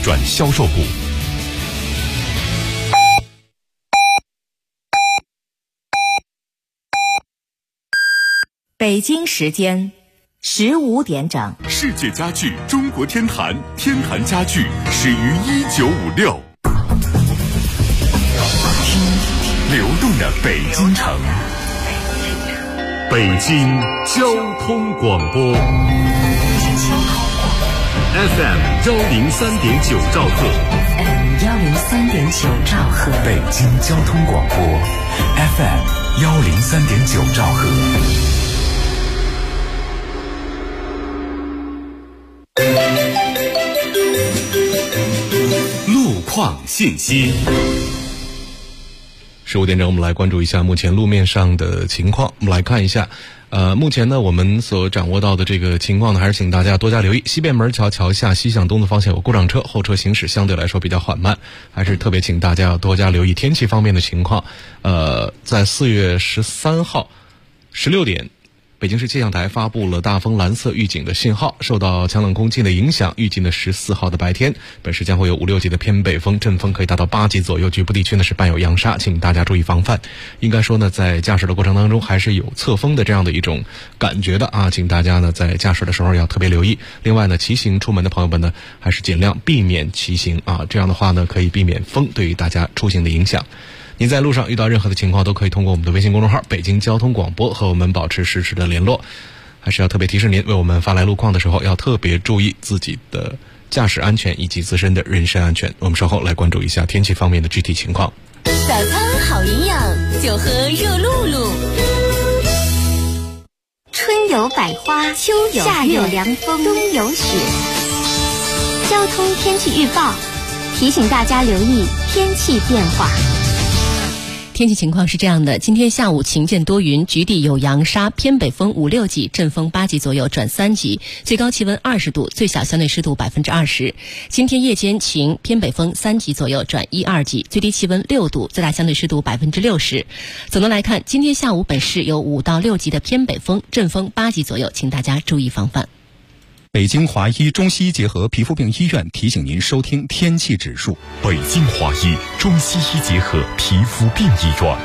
转销售部。 北京时间15点整。 世界家具中国天坛，天坛家具始于1956。流动的北京城，北京交通广播 FM 103.9兆赫， 103.9兆赫， 北京交通广播 FM 103.9兆赫。路况信息。15点整，我们来关注一下目前路面上的情况。我们来看一下，目前呢，我们所掌握到的这个情况呢，还是请大家多加留意。西便门桥桥下西向东的方向有故障车，后车行驶相对来说比较缓慢，还是特别请大家要多加留意天气方面的情况。在4月13号16点。北京市气象台发布了大风蓝色预警的信号，受到强冷空气的影响，预计呢14号的白天，本市将会有5、6级的偏北风，阵风可以达到8级左右，局部地区呢是伴有扬沙，请大家注意防范。应该说呢，在驾驶的过程当中还是有侧风的这样的一种感觉的啊，请大家呢在驾驶的时候要特别留意。另外呢，骑行出门的朋友们呢，还是尽量避免骑行啊，这样的话呢可以避免风对于大家出行的影响。您在路上遇到任何的情况，都可以通过我们的微信公众号北京交通广播和我们保持实时的联络。还是要特别提示您，为我们发来路况的时候要特别注意自己的驾驶安全以及自身的人身安全。我们稍后来关注一下天气方面的具体情况。 早餐好营养，就喝热露露。 春有百花，秋有夏有凉风，冬有雪。交通天气预报提醒大家留意天气变化。 天气情况是这样的，今天下午晴间多云，局地有扬沙，偏北风5、6级，阵风8级左右转3级，最高气温20度，最小相对湿度20%。今天夜间晴，偏北风3级左右转1、2级，最低气温6度，最大相对湿度60%。总的来看，今天下午本市有5到6级的偏北风，阵风8级左右，请大家注意防范。 北京华医中西医结合皮肤病医院提醒您收听天气指数。 北京华医中西医结合皮肤病医院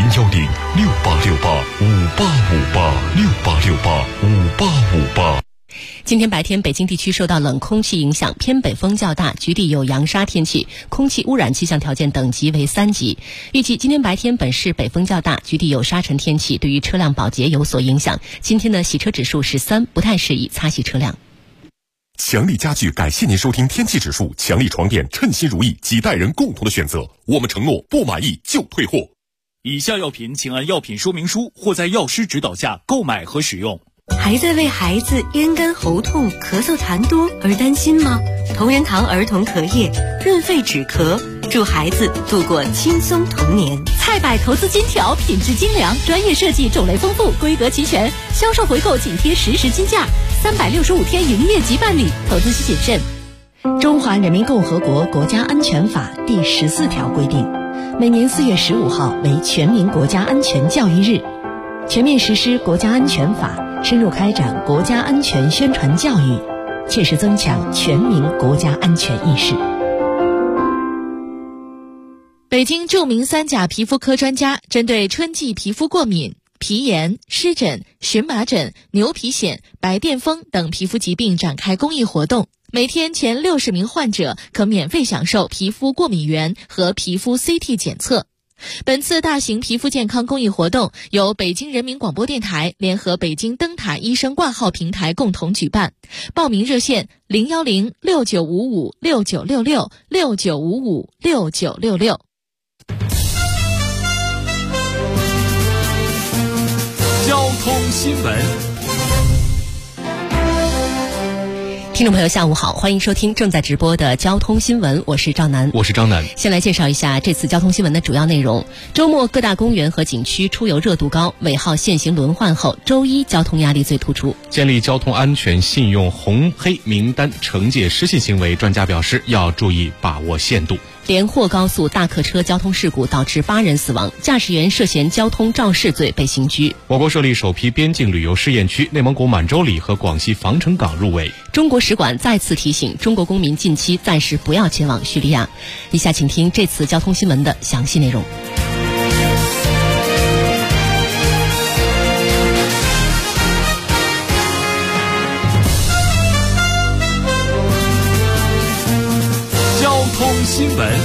，010-6868-5858，6858-5858。 今天白天，北京地区受到冷空气影响，偏北风较大，局地有扬沙天气，空气污染气象条件等级为3级。预计今天白天本市北风较大，局地有沙尘天气，对于车辆保洁有所影响。今天的洗车指数是3，不太适宜擦洗车辆。 强力家具感谢您收听天气指数，强力床垫称心如意，几代人共同的选择，我们承诺不满意就退货。 以下药品请按药品说明书或在药师指导下购买和使用。 还在为孩子咽干喉痛、咳嗽痰多而担心吗？同仁堂儿童咳液润肺止咳，助孩子度过轻松童年。 菜百投资金条，品质精良，专业设计，种类丰富，规格齐全，销售回购紧贴实时金价，365天营业即办理，投资需谨慎。 中华人民共和国国家安全法第14条规定，每年4月15号为全民国家安全教育日，全面实施国家安全法，深入开展国家安全宣传教育，切实增强全民国家安全意识。 北京著名3甲皮肤科专家针对春季皮肤过敏、皮炎、湿疹、荨麻疹、牛皮癣、白癜风等皮肤疾病展开公益活动，每天前60名患者可免费享受皮肤过敏原和皮肤 CT 检测。本次大型皮肤健康公益活动由北京人民广播电台联合北京灯塔医生挂号平台共同举办，报名热线010-6955-6966，6955-6966。 交通新闻。 听众朋友下午好，欢迎收听正在直播的交通新闻，我是赵楠。 我是张楠。 先来介绍一下这次交通新闻的主要内容。周末各大公园和景区出游热度高，尾号限行轮换后，周一交通压力最突出。 建立交通安全信用红黑名单，惩戒失信行为，专家表示要注意把握限度。 连霍高速大客车交通事故导致8人死亡，驾驶员涉嫌交通肇事罪被刑拘。 我国设立首批边境旅游试验区，内蒙古满洲里和广西防城港入围。 中国使馆再次提醒中国公民近期暂时不要前往叙利亚。以下请听这次交通新闻的详细内容。 交通新闻。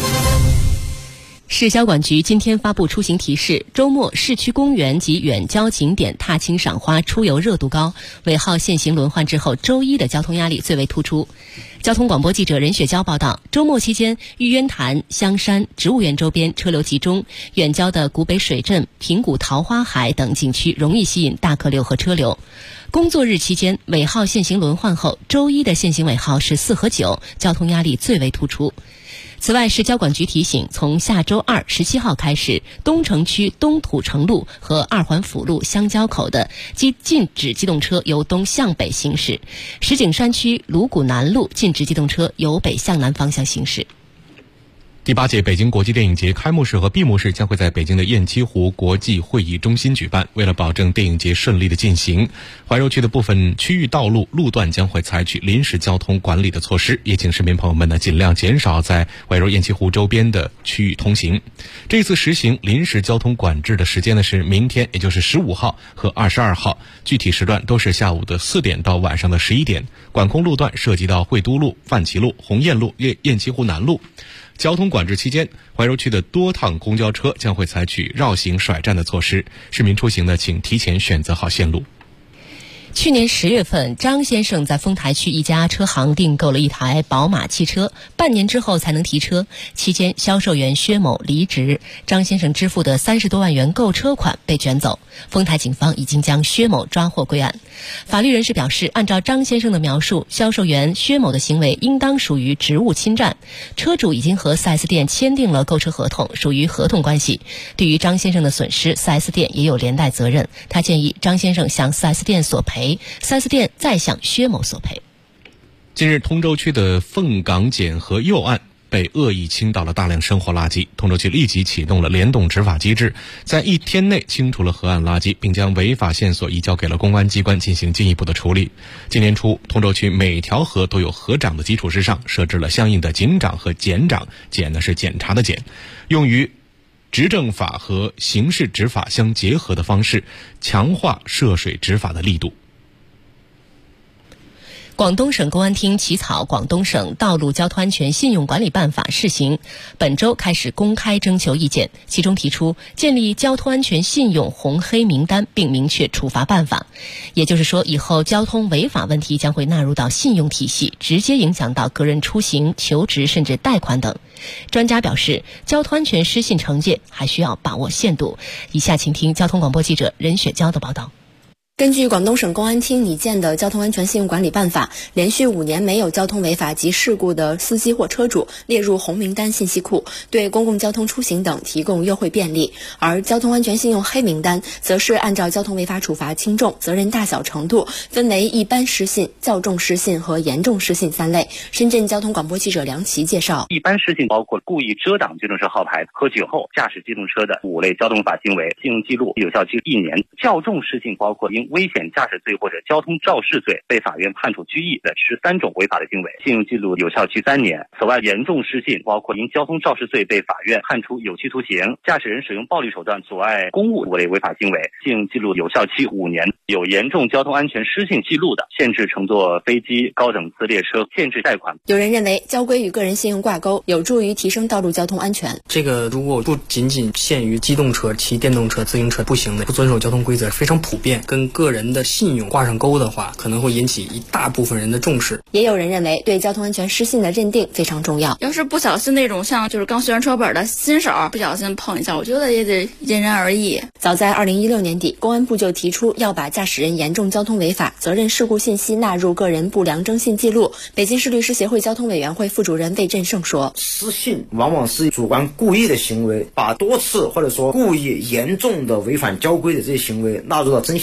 市交管局今天发布出行提示，周末市区公园及远郊景点踏青赏花出游热度高，尾号限行轮换之后，周一的交通压力最为突出。交通广播记者任雪娇报道，周末期间，玉渊潭、香山、植物园周边车流集中，远郊的古北水镇、平谷桃花海等景区容易吸引大客流和车流。工作日期间，尾号限行轮换后，周一的限行尾号是4和9，交通压力最为突出。此外，市交管局提醒，从下周2 17号开始，东城区东土城路和二环辅路相交口的禁止机动车由东向北行驶；石景山区鲁谷南路禁止机动车由北向南方向行驶。 第8届北京国际电影节开幕式和闭幕式将会在北京的雁栖湖国际会议中心举办。为了保证电影节顺利的进行，怀柔区的部分区域道路路段将会采取临时交通管理的措施，也请市民朋友们呢尽量减少在怀柔雁栖湖周边的区域通行。这次实行临时交通管制的时间呢是明天，也就是15号和22号，具体时段都是下午的4点到晚上的11点。管控路段涉及到惠都路、范齐路、鸿雁路、雁栖湖南路。交通管制期间，怀柔区的多趟公交车将会采取绕行甩站的措施，市民出行呢，请提前选择好线路。 去年10月份，张先生在丰台区一家车行订购了一台宝马汽车，半年之后才能提车。期间，销售员薛某离职，张先生支付的30多万元购车款被卷走。丰台警方已经将薛某抓获归案。法律人士表示，按照张先生的描述，销售员薛某的行为应当属于职务侵占。车主已经和 4S 店签订了购车合同，属于合同关系。对于张先生的损失，4S 店也有连带责任。他建议张先生向 4S 店索赔，4S 店再向薛某索赔。 近日，通州区的凤岗检和右岸被恶意倾倒了大量生活垃圾，通州区立即启动了联动执法机制，在1天内清除了河岸垃圾，并将违法线索移交给了公安机关进行进一步的处理。今年初，通州区每条河都有河长的基础之上，设置了相应的警长和检长，检呢是检查的检，用于执政法和刑事执法相结合的方式，强化涉水执法的力度。 广东省公安厅起草《广东省道路交通安全信用管理办法》试行，本周开始公开征求意见，其中提出建立交通安全信用红黑名单，并明确处罚办法。也就是说，以后交通违法问题将会纳入到信用体系，直接影响到个人出行、求职甚至贷款等。专家表示，交通安全失信惩戒还需要把握限度。以下请听交通广播记者任雪娇的报道。 根据广东省公安厅拟建的交通安全信用管理办法，连续5年没有交通违法及事故的司机或车主列入红名单信息库，对公共交通出行等提供优惠便利。而交通安全信用黑名单则是按照交通违法处罚轻重、责任大小程度，分为一般失信、较重失信和严重失信3类。深圳交通广播记者梁琦介绍， 一般失信包括故意遮挡机动车号牌、喝酒后驾驶机动车的5类交通法行为，信用记录有效期1年。较重失信包括因危险驾驶罪或者交通肇事罪被法院判处拘役的13种违法的行为，信用记录有效期3年。此外，严重失信包括因交通肇事罪被法院判处有期徒刑，驾驶人使用暴力手段阻碍公务5类违法行为，信用记录有效期5年。有严重交通安全失信记录的，限制乘坐飞机、高等次列车，限制贷款。 有人认为交规与个人信用挂钩，有助于提升道路交通安全。 这个如果不仅仅限于机动车、骑电动车、自行车步行的不遵守交通规则，非常普遍，跟个人的信用挂上钩的话，可能会引起一大部分人的重视。 也有人认为，对交通安全失信的认定非常重要。 要是不小心那种像就是刚学完车本的新手，不小心碰一下，我觉得也得因人而异。 早在2016年底，公安部就提出要把驾驶人严重交通违法责任事故信息纳入个人不良征信记录。北京市律师协会交通委员会副主任魏振胜说， 失信往往是主观故意的行为，把多次或者说故意严重的违反交规的这些行为纳入到征信体系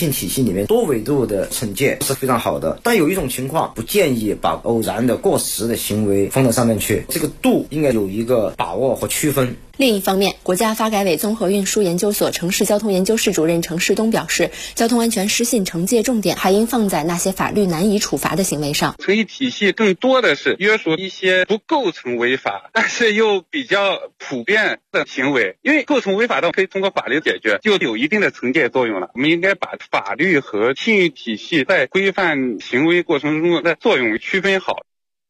系里面多维度的惩戒是非常好的。但有一种情况不建议把偶然的过时的行为放到上面去，这个度应该有一个把握和区分。 另一方面，国家发改委综合运输研究所城市交通研究室主任程世东表示，交通安全失信惩戒重点还应放在那些法律难以处罚的行为上。 惩役体系更多的是约束一些不构成违法但是又比较普遍的行为，因为构成违法的可以通过法律解决，就有一定的惩戒作用了。我们应该把法律和信誉体系在规范行为过程中的作用区分好。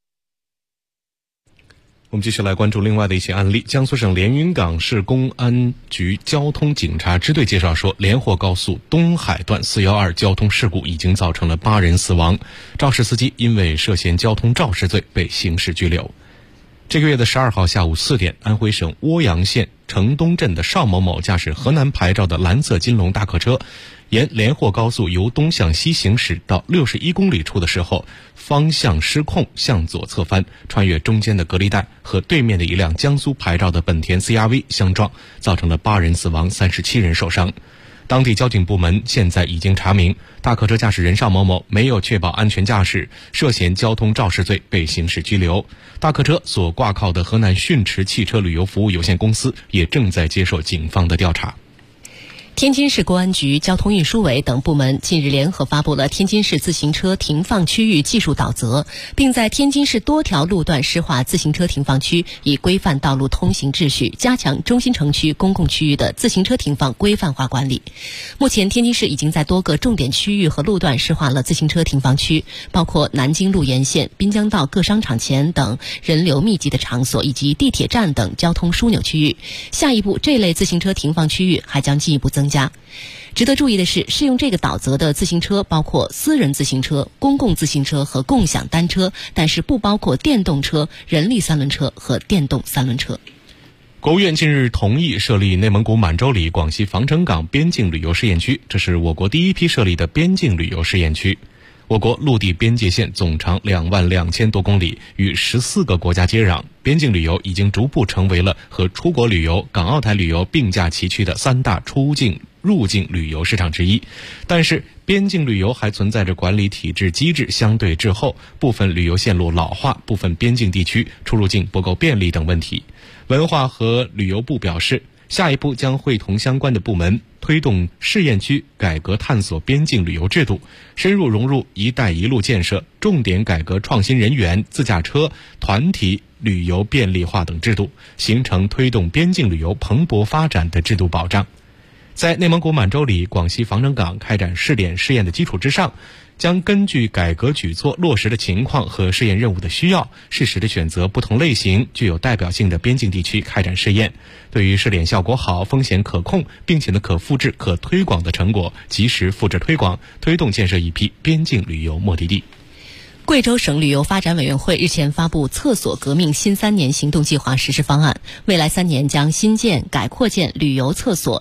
我们继续来关注另外的一些案例。江苏省连云港市公安局交通警察支队介绍说，连霍高速东海段412交通事故已经造成了8人死亡，肇事司机因为涉嫌交通肇事罪被刑事拘留。这个月的12号下午4点，安徽省涡阳县城东镇的邵某某驾驶河南牌照的蓝色金龙大客车，沿连霍高速由东向西行驶到61公里处的时候，方向失控向左侧翻，穿越中间的隔离带，和对面的一辆江苏牌照的本田 CR-V 相撞，造成了8人死亡，37人受伤。当地交警部门现在已经查明，大客车驾驶人邵某某没有确保安全驾驶，涉嫌交通肇事罪被刑事拘留。大客车所挂靠的河南汛驰汽车旅游服务有限公司也正在接受警方的调查。 天津市公安局、交通运输委等部门近日联合发布了天津市自行车停放区域技术导则，并在天津市多条路段施划自行车停放区，以规范道路通行秩序，加强中心城区公共区域的自行车停放规范化管理。目前，天津市已经在多个重点区域和路段施划了自行车停放区，包括南京路沿线、滨江道各商场前等人流密集的场所，以及地铁站等交通枢纽区域。下一步，这类自行车停放区域还将进一步增加。值得注意的是，适用这个导则的自行车包括私人自行车、公共自行车和共享单车，但是不包括电动车、人力三轮车和电动三轮车。 国务院近日同意设立内蒙古满洲里广西防城港边境旅游试验区，这是我国第一批设立的边境旅游试验区。我国陆地边界线总长22000多公里，与14个国家接壤，边境旅游已经逐步成为了和出国旅游、港澳台旅游并驾齐驱的3大出境入境旅游市场之一。但是边境旅游还存在着管理体制机制相对滞后、部分旅游线路老化、部分边境地区出入境不够便利等问题。文化和旅游部表示，下一步将会同相关的部门推动试验区改革探索边境旅游制度，深入融入“一带一路”建设，重点改革创新人员、自驾车、团体旅游便利化等制度，形成推动边境旅游蓬勃发展的制度保障。在内蒙古满洲里、广西防城港开展试点试验的基础之上，将根据改革举措落实的情况和试验任务的需要，适时的选择不同类型、具有代表性的边境地区开展试验。对于试点效果好、风险可控，并且可复制、可推广的成果，及时复制推广，推动建设一批边境旅游目的地。 贵州省旅游发展委员会日前发布厕所革命新3年行动计划实施方案，未来3年将新建、改扩建旅游厕所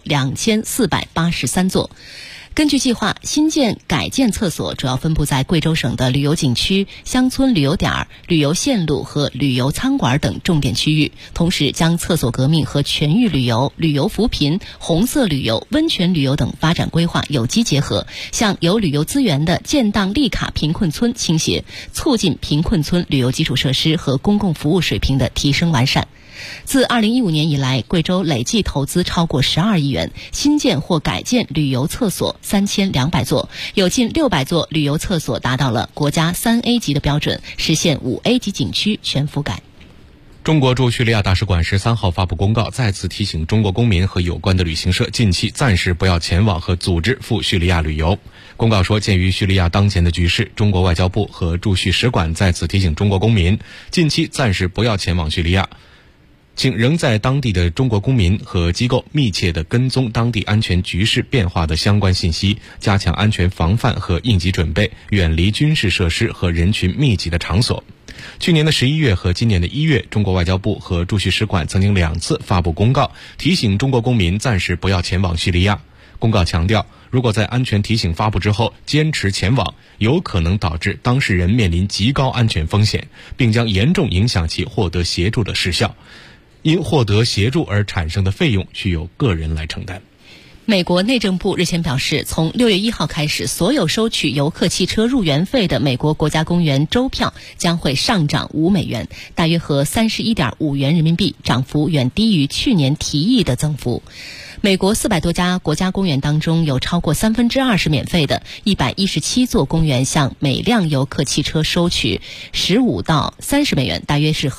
2483座。根据计划，新建、改建厕所主要分布在贵州省的旅游景区、乡村旅游点、旅游线路和旅游餐馆等重点区域，同时将厕所革命和全域旅游、旅游扶贫、红色旅游、温泉旅游等发展规划有机结合，向有旅游资源的建档立卡贫困村倾斜，促进贫困村旅游基础设施和公共服务水平的提升完善。自2015年以来，贵州累计投资超过12亿元，新建或改建旅游厕所3200座，有近600座旅游厕所达到了国家3A 级的标准，实现5A 级景区全覆盖。 中国驻叙利亚大使馆13号发布公告，再次提醒中国公民和有关的旅行社近期暂时不要前往和组织赴叙利亚旅游。公告说，鉴于叙利亚当前的局势，中国外交部和驻叙使馆再次提醒中国公民，近期暂时不要前往叙利亚，请仍在当地的中国公民和机构密切地跟踪当地安全局势变化的相关信息，加强安全防范和应急准备，远离军事设施和人群密集的场所。去年的11月和今年的1月，中国外交部和驻叙使馆曾经2次发布公告，提醒中国公民暂时不要前往叙利亚。公告强调，如果在安全提醒发布之后坚持前往，有可能导致当事人面临极高安全风险，并将严重影响其获得协助的时效。因获得协助而产生的费用需由个人来承担。 美国内政部日前表示，从6月1号开始，所有收取游客汽车入园费的美国国家公园周票将会上涨$5，大约合31.5元人民币，涨幅远低于去年提议的增幅。美国400多家国家公园当中，有超过2/3是免费的，117座公园向每辆游客汽车收取$15到$30，大约是合